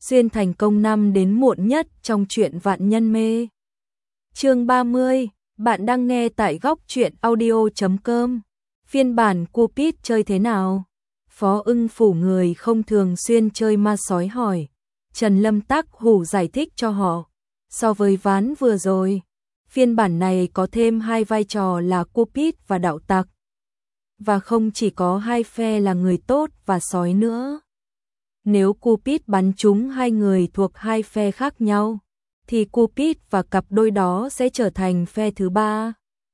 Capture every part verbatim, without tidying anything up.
xuyên thành công năm đến muộn nhất trong truyện Vạn Nhân Mê. Chương ba mươi, bạn đang nghe tại góc truyện audio chấm com. Phiên bản Cupid chơi thế nào? Phó Ưng Phủ người không thường xuyên chơi ma sói hỏi. Trần Lâm Tác Hủ giải thích cho họ. So với ván vừa rồi, phiên bản này có thêm hai vai trò là Cupid và đạo tặc. Và không chỉ có hai phe là người tốt và sói nữa. Nếu Cupid bắn trúng hai người thuộc hai phe khác nhau, thì Cupid và cặp đôi đó sẽ trở thành phe thứ ba.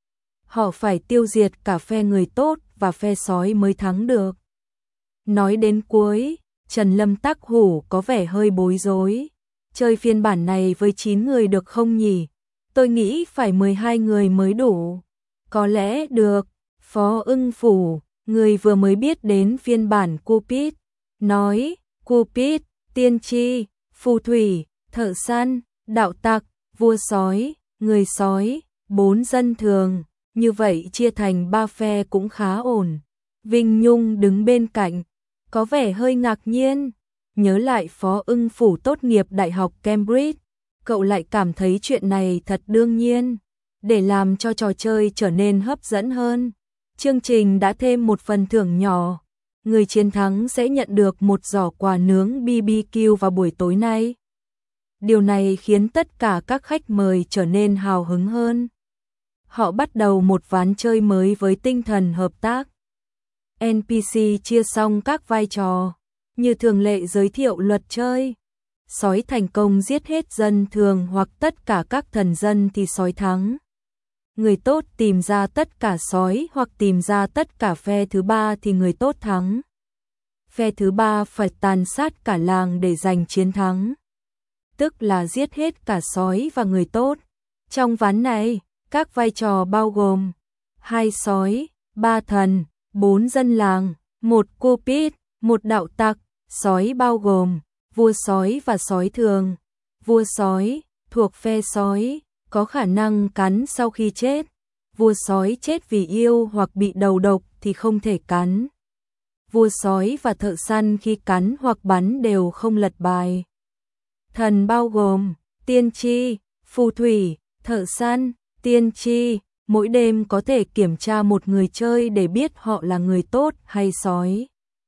Họ phải tiêu diệt cả phe người tốt và phe sói mới thắng được. Nói đến cuối, Trần Lâm Tác Hủ có vẻ hơi bối rối. Chơi phiên bản này với chín người được không nhỉ? Tôi nghĩ phải mười hai người mới đủ. Có lẽ được. Phó Ưng Phủ, người vừa mới biết đến phiên bản Cupid, nói Cupid, tiên tri, phù thủy, thợ săn, đạo tặc, vua sói, người sói, bốn dân thường, như vậy chia thành ba phe cũng khá ổn. Vinh Nhung đứng bên cạnh, có vẻ hơi ngạc nhiên, nhớ lại Phó Ưng Phủ tốt nghiệp Đại học Cambridge, cậu lại cảm thấy chuyện này thật đương nhiên. Để làm cho trò chơi trở nên hấp dẫn hơn, chương trình đã thêm một phần thưởng nhỏ. Người chiến thắng sẽ nhận được một giỏ quà nướng bê bê kiu vào buổi tối nay. Điều này khiến tất cả các khách mời trở nên hào hứng hơn. Họ bắt đầu một ván chơi mới với tinh thần hợp tác. en pê xê chia xong các vai trò, như thường lệ giới thiệu luật chơi. Sói thành công giết hết dân thường hoặc tất cả các thần dân thì sói thắng. Người tốt tìm ra tất cả sói hoặc tìm ra tất cả phe thứ ba thì người tốt thắng. Phe thứ ba phải tàn sát cả làng để giành chiến thắng, tức là giết hết cả sói và người tốt. Trong ván này, các vai trò bao gồm hai sói, ba thần, bốn dân làng, một Cupid, một đạo tặc. Sói bao gồm vua sói và sói thường. Vua sói thuộc phe sói, có khả năng cắn sau khi chết. Vua sói chết vì yêu hoặc bị đầu độc thì không thể cắn. Vua sói và thợ săn khi cắn hoặc bắn đều không lật bài. Thần bao gồm tiên tri, phù thủy, thợ săn, tiên tri. Mỗi đêm có thể kiểm tra một người chơi để biết họ là người tốt hay sói.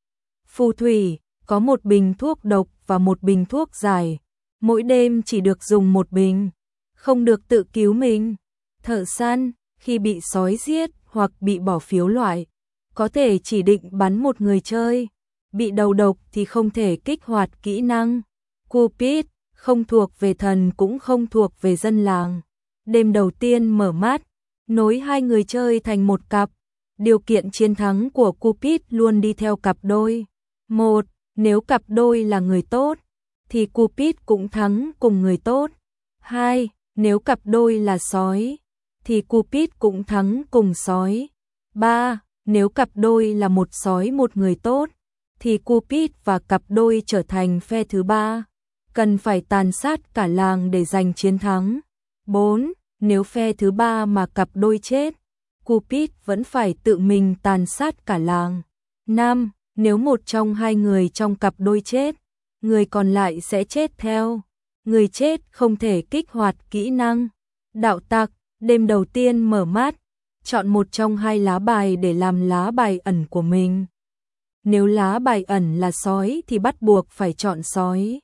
Phù thủy có một bình thuốc độc và một bình thuốc giải. Mỗi đêm chỉ được dùng một bình, không được tự cứu mình. Thợ săn, khi bị sói giết hoặc bị bỏ phiếu loại, có thể chỉ định bắn một người chơi. Bị đầu độc thì không thể kích hoạt kỹ năng. Cupid, không thuộc về thần cũng không thuộc về dân làng. Đêm đầu tiên mở mắt, nối hai người chơi thành một cặp. Điều kiện chiến thắng của Cupid luôn đi theo cặp đôi. Một, nếu cặp đôi là người tốt, thì Cupid cũng thắng cùng người tốt. Hai, nếu cặp đôi là sói, thì Cupid cũng thắng cùng sói. Ba, nếu cặp đôi là một sói một người tốt, thì Cupid và cặp đôi trở thành phe thứ ba, cần phải tàn sát cả làng để giành chiến thắng. Bốn, nếu phe thứ ba mà cặp đôi chết, Cupid vẫn phải tự mình tàn sát cả làng. Năm, nếu một trong hai người trong cặp đôi chết, người còn lại sẽ chết theo. Người chết không thể kích hoạt kỹ năng. Đạo tặc, đêm đầu tiên mở mắt, chọn một trong hai lá bài để làm lá bài ẩn của mình. Nếu lá bài ẩn là sói thì bắt buộc phải chọn sói.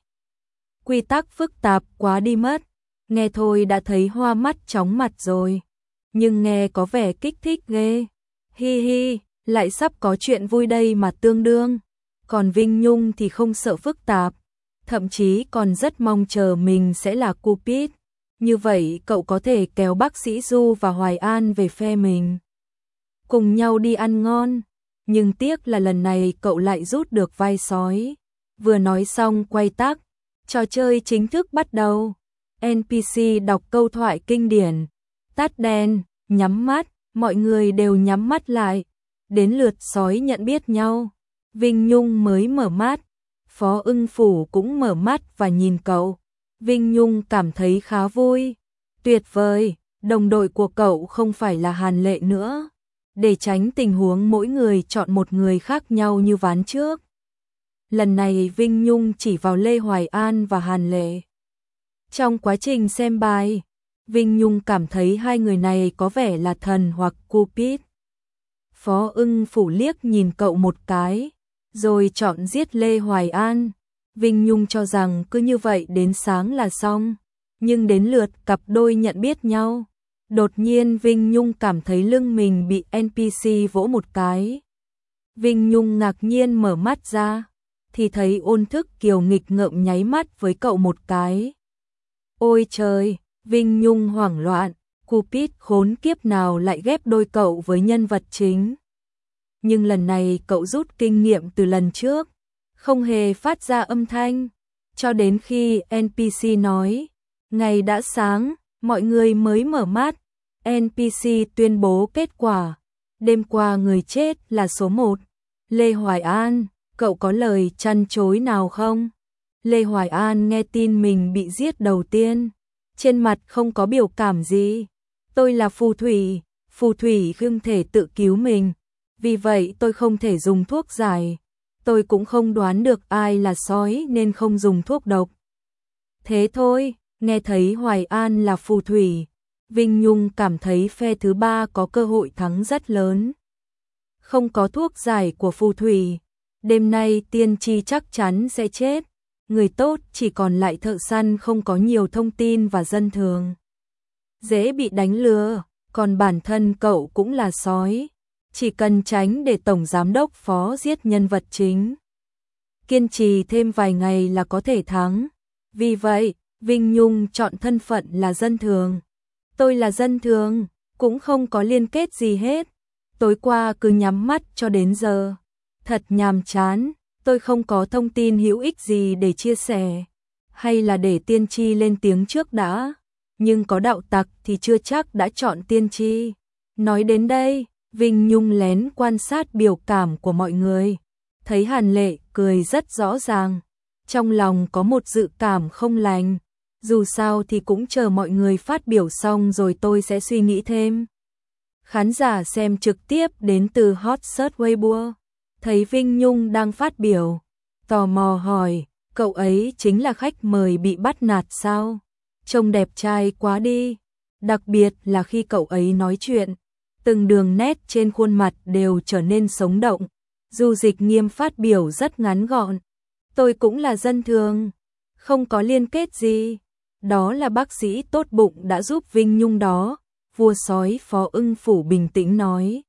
Quy tắc phức tạp quá đi mất, nghe thôi đã thấy hoa mắt chóng mặt rồi. Nhưng nghe có vẻ kích thích ghê. Hi hi, lại sắp có chuyện vui đây mà tương đương. Còn Vinh Nhung thì không sợ phức tạp, thậm chí còn rất mong chờ mình sẽ là Cupid. Như vậy cậu có thể kéo bác sĩ Du và Hoài An về phe mình, cùng nhau đi ăn ngon. Nhưng tiếc là lần này cậu lại rút được vai sói. Vừa nói xong quay tắc, trò chơi chính thức bắt đầu. en pê xê đọc câu thoại kinh điển, tắt đèn, nhắm mắt, mọi người đều nhắm mắt lại. Đến lượt sói nhận biết nhau. Vinh Nhung mới mở mắt, Phó Ưng Phủ cũng mở mắt và nhìn cậu. Vinh Nhung cảm thấy khá vui. Tuyệt vời, đồng đội của cậu không phải là Hàn Lệ nữa. Để tránh tình huống mỗi người chọn một người khác nhau như ván trước, Lần này Vinh Nhung chỉ vào Lê Hoài An và Hàn Lệ. Trong quá trình xem bài, Vinh Nhung cảm thấy hai người này có vẻ là thần hoặc Cupid. Phó Ưng Phủ liếc nhìn cậu một cái, rồi chọn giết Lê Hoài An. Vinh Nhung cho rằng cứ như vậy đến sáng là xong, nhưng đến lượt cặp đôi nhận biết nhau. Đột nhiên Vinh Nhung cảm thấy lưng mình bị en pê xê vỗ một cái. Vinh Nhung ngạc nhiên mở mắt ra, thì thấy Ôn Thức Kiều nghịch ngợm nháy mắt với cậu một cái. Ôi trời, Vinh Nhung hoảng loạn, Cupid khốn kiếp nào lại ghép đôi cậu với nhân vật chính. Nhưng lần này cậu rút kinh nghiệm từ lần trước, không hề phát ra âm thanh, cho đến khi en pê xê nói, ngày đã sáng, mọi người mới mở mắt. en pê xê tuyên bố kết quả, đêm qua người chết là số một, Lê Hoài An, cậu có lời trăn trối nào không? Lê Hoài An nghe tin mình bị giết đầu tiên, trên mặt không có biểu cảm gì. Tôi là phù thủy, phù thủy không thể tự cứu mình, vì vậy tôi không thể dùng thuốc giải. Tôi cũng không đoán được ai là sói nên không dùng thuốc độc. Thế thôi, nghe thấy Hoài An là phù thủy, Vinh Nhung cảm thấy phe thứ ba có cơ hội thắng rất lớn. Không có thuốc giải của phù thủy, đêm nay tiên tri chắc chắn sẽ chết. Người tốt chỉ còn lại thợ săn không có nhiều thông tin và dân thường. Dễ bị đánh lừa, còn bản thân cậu cũng là sói. Chỉ cần tránh để Tổng Giám đốc Phó giết nhân vật chính. Kiên trì thêm vài ngày là có thể thắng. Vì vậy, Vinh Nhung chọn thân phận là dân thường. Tôi là dân thường, cũng không có liên kết gì hết. Tối qua cứ nhắm mắt cho đến giờ. Thật nhàm chán, tôi không có thông tin hữu ích gì để chia sẻ. Hay là để tiên tri lên tiếng trước đã. Nhưng có đạo tặc thì chưa chắc đã chọn tiên tri. Nói đến đây, Vinh Nhung lén quan sát biểu cảm của mọi người. Thấy Hàn Lệ cười rất rõ ràng. Trong lòng có một dự cảm không lành. Dù sao thì cũng chờ mọi người phát biểu xong rồi tôi sẽ suy nghĩ thêm. Khán giả xem trực tiếp đến từ Hot Search Weibo. Thấy Vinh Nhung đang phát biểu, tò mò hỏi, cậu ấy chính là khách mời bị bắt nạt sao? Trông đẹp trai quá đi. Đặc biệt là khi cậu ấy nói chuyện, từng đường nét trên khuôn mặt đều trở nên sống động. Du Dịch Nghiêm phát biểu rất ngắn gọn. Tôi cũng là dân thường, không có liên kết gì. Đó là bác sĩ tốt bụng đã giúp Vinh Nhung đó. Vua sói Phó Ưng Phủ bình tĩnh nói.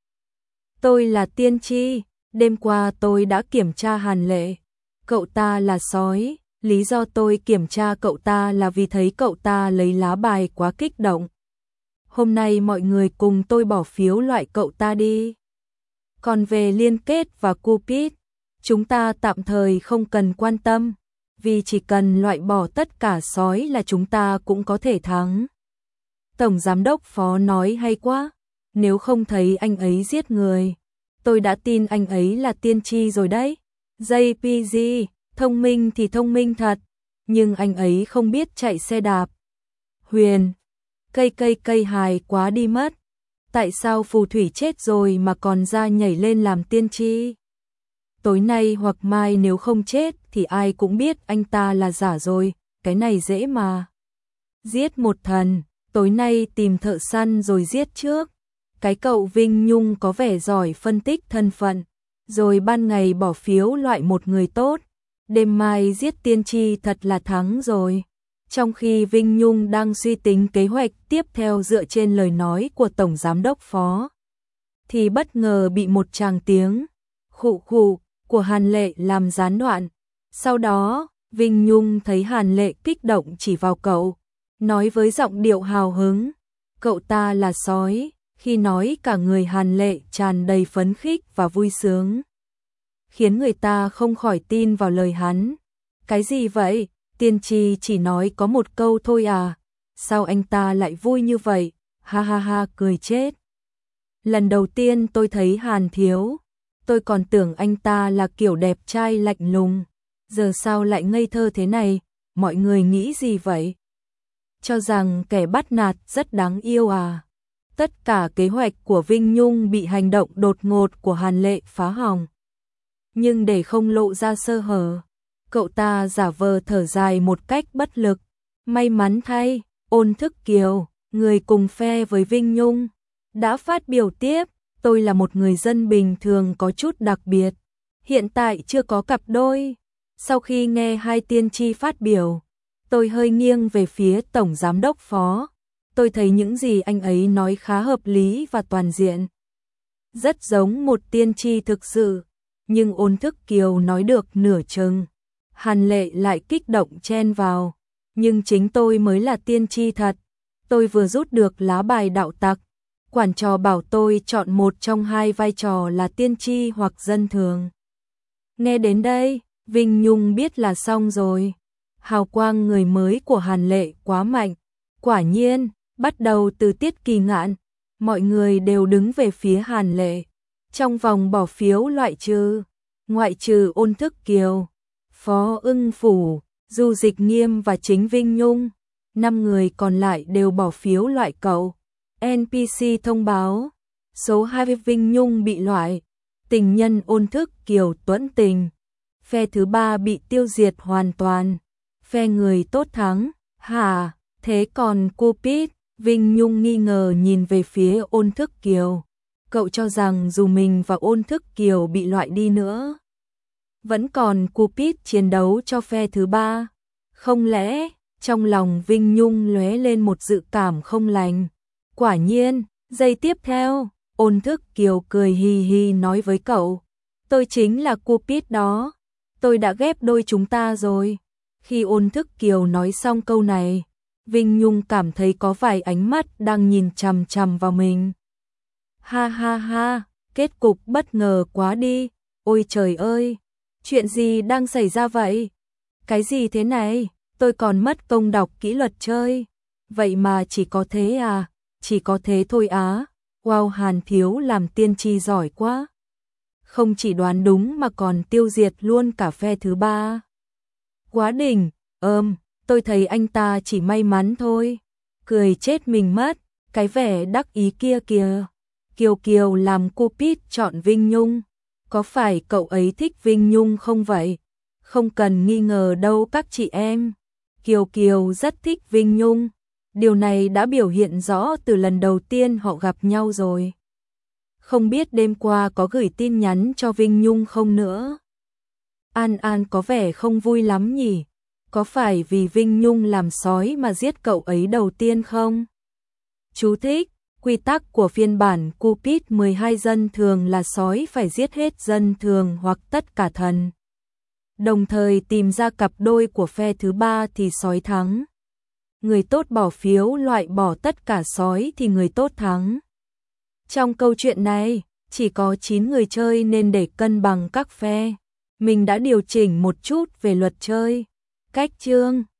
Tôi là tiên tri, đêm qua tôi đã kiểm tra Hàn Lệ. Cậu ta là sói, lý do tôi kiểm tra cậu ta là vì thấy cậu ta lấy lá bài quá kích động. Hôm nay mọi người cùng tôi bỏ phiếu loại cậu ta đi. Còn về liên kết và Cupid, chúng ta tạm thời không cần quan tâm, vì chỉ cần loại bỏ tất cả sói là chúng ta cũng có thể thắng. Tổng Giám đốc Phó nói hay quá, nếu không thấy anh ấy giết người, tôi đã tin anh ấy là tiên tri rồi đấy. gi pê giê, thông minh thì thông minh thật, nhưng anh ấy không biết chạy xe đạp. Huyền, cây cây cây hài quá đi mất. Tại sao phù thủy chết rồi mà còn ra nhảy lên làm tiên tri? Tối nay hoặc mai nếu không chết thì ai cũng biết anh ta là giả rồi, cái này dễ mà. Giết một thần, tối nay tìm thợ săn rồi giết trước. Cái cậu Vinh Nhung có vẻ giỏi phân tích thân phận, rồi ban ngày bỏ phiếu loại một người tốt, đêm mai giết tiên tri thật là thắng rồi. Trong khi Vinh Nhung đang suy tính kế hoạch tiếp theo dựa trên lời nói của Tổng Giám đốc Phó, thì bất ngờ bị một tràng tiếng khụ khụ của Hàn Lệ làm gián đoạn. Sau đó, Vinh Nhung thấy Hàn Lệ kích động chỉ vào cậu, nói với giọng điệu hào hứng, cậu ta là sói. Khi nói cả người Hàn Lệ tràn đầy phấn khích và vui sướng, khiến người ta không khỏi tin vào lời hắn. Cái gì vậy? Tiên tri chỉ nói có một câu thôi à? Sao anh ta lại vui như vậy? Ha ha ha, cười chết. Lần đầu tiên tôi thấy Hàn thiếu, tôi còn tưởng anh ta là kiểu đẹp trai lạnh lùng. Giờ sao lại ngây thơ thế này? Mọi người nghĩ gì vậy? Cho rằng kẻ bắt nạt rất đáng yêu à? Tất cả kế hoạch của Vinh Nhung bị hành động đột ngột của Hàn Lệ phá hỏng. nhưng để không lộ ra sơ hở, cậu ta giả vờ thở dài một cách bất lực. May mắn thay, Ôn Thức Kiều, người cùng phe với Vinh Nhung, đã phát biểu tiếp, tôi là một người dân bình thường có chút đặc biệt, hiện tại chưa có cặp đôi. Sau khi nghe hai tiên tri phát biểu, tôi hơi nghiêng về phía Tổng Giám đốc Phó. Tôi thấy những gì anh ấy nói khá hợp lý và toàn diện. Rất giống một tiên tri thực sự, nhưng Ôn Thức Kiều nói được nửa chừng. Hàn Lệ lại kích động chen vào, nhưng chính tôi mới là tiên tri thật. Tôi vừa rút được lá bài đạo tặc, quản trò bảo tôi chọn một trong hai vai trò là tiên tri hoặc dân thường. Nghe đến đây, Vinh Nhung biết là xong rồi. Hào quang người mới của Hàn Lệ quá mạnh. Quả nhiên, bắt đầu từ Tiết Kỳ Ngạn, mọi người đều đứng về phía Hàn Lệ. Trong vòng bỏ phiếu loại trừ, ngoại trừ Ôn Thức Kiều, Phó Ưng Phủ, Du Dịch Nghiêm và chính Vinh Nhung, năm người còn lại đều bỏ phiếu loại cậu. en pê xê thông báo, số hai Vinh Nhung bị loại, tình nhân Ôn Thức Kiều tuẫn tình. Phe thứ ba bị tiêu diệt hoàn toàn, phe người tốt thắng. Hả, thế còn Cupid? Vinh Nhung nghi ngờ nhìn về phía Ôn Thức Kiều. Cậu cho rằng dù mình và Ôn Thức Kiều bị loại đi nữa, vẫn còn Cupid chiến đấu cho phe thứ ba. Không lẽ, trong lòng Vinh Nhung lóe lên một dự cảm không lành. Quả nhiên, giây tiếp theo, Ôn Thức Kiều cười hì hì nói với cậu, tôi chính là Cupid đó, tôi đã ghép đôi chúng ta rồi. Khi Ôn Thức Kiều nói xong câu này, Vinh Nhung cảm thấy có vài ánh mắt đang nhìn chằm chằm vào mình. Ha ha ha, kết cục bất ngờ quá đi. Ôi trời ơi, chuyện gì đang xảy ra vậy? Cái gì thế này? Tôi còn mất công đọc kỹ luật chơi. Vậy mà chỉ có thế à? Chỉ có thế thôi á. Wow, Hàn Thiếu làm tiên tri giỏi quá. Không chỉ đoán đúng mà còn tiêu diệt luôn cả phe thứ ba. Quá đỉnh, ờm, tôi thấy anh ta chỉ may mắn thôi. Cười chết mình mất, cái vẻ đắc ý kia kìa. Kiều Kiều làm Cupid chọn Vinh Nhung. Có phải cậu ấy thích Vinh Nhung không vậy? Không cần nghi ngờ đâu các chị em. Kiều Kiều rất thích Vinh Nhung. Điều này đã biểu hiện rõ từ lần đầu tiên họ gặp nhau rồi. Không biết đêm qua có gửi tin nhắn cho Vinh Nhung không nữa. An An có vẻ không vui lắm nhỉ? Có phải vì Vinh Nhung làm sói mà giết cậu ấy đầu tiên không? Chú thích, quy tắc của phiên bản Cupid mười hai dân thường là sói phải giết hết dân thường hoặc tất cả thần. Đồng thời tìm ra cặp đôi của phe thứ ba thì sói thắng. Người tốt bỏ phiếu loại bỏ tất cả sói thì người tốt thắng. Trong câu chuyện này, chỉ có chín người chơi nên để cân bằng các phe, mình đã điều chỉnh một chút về luật chơi. Cách chương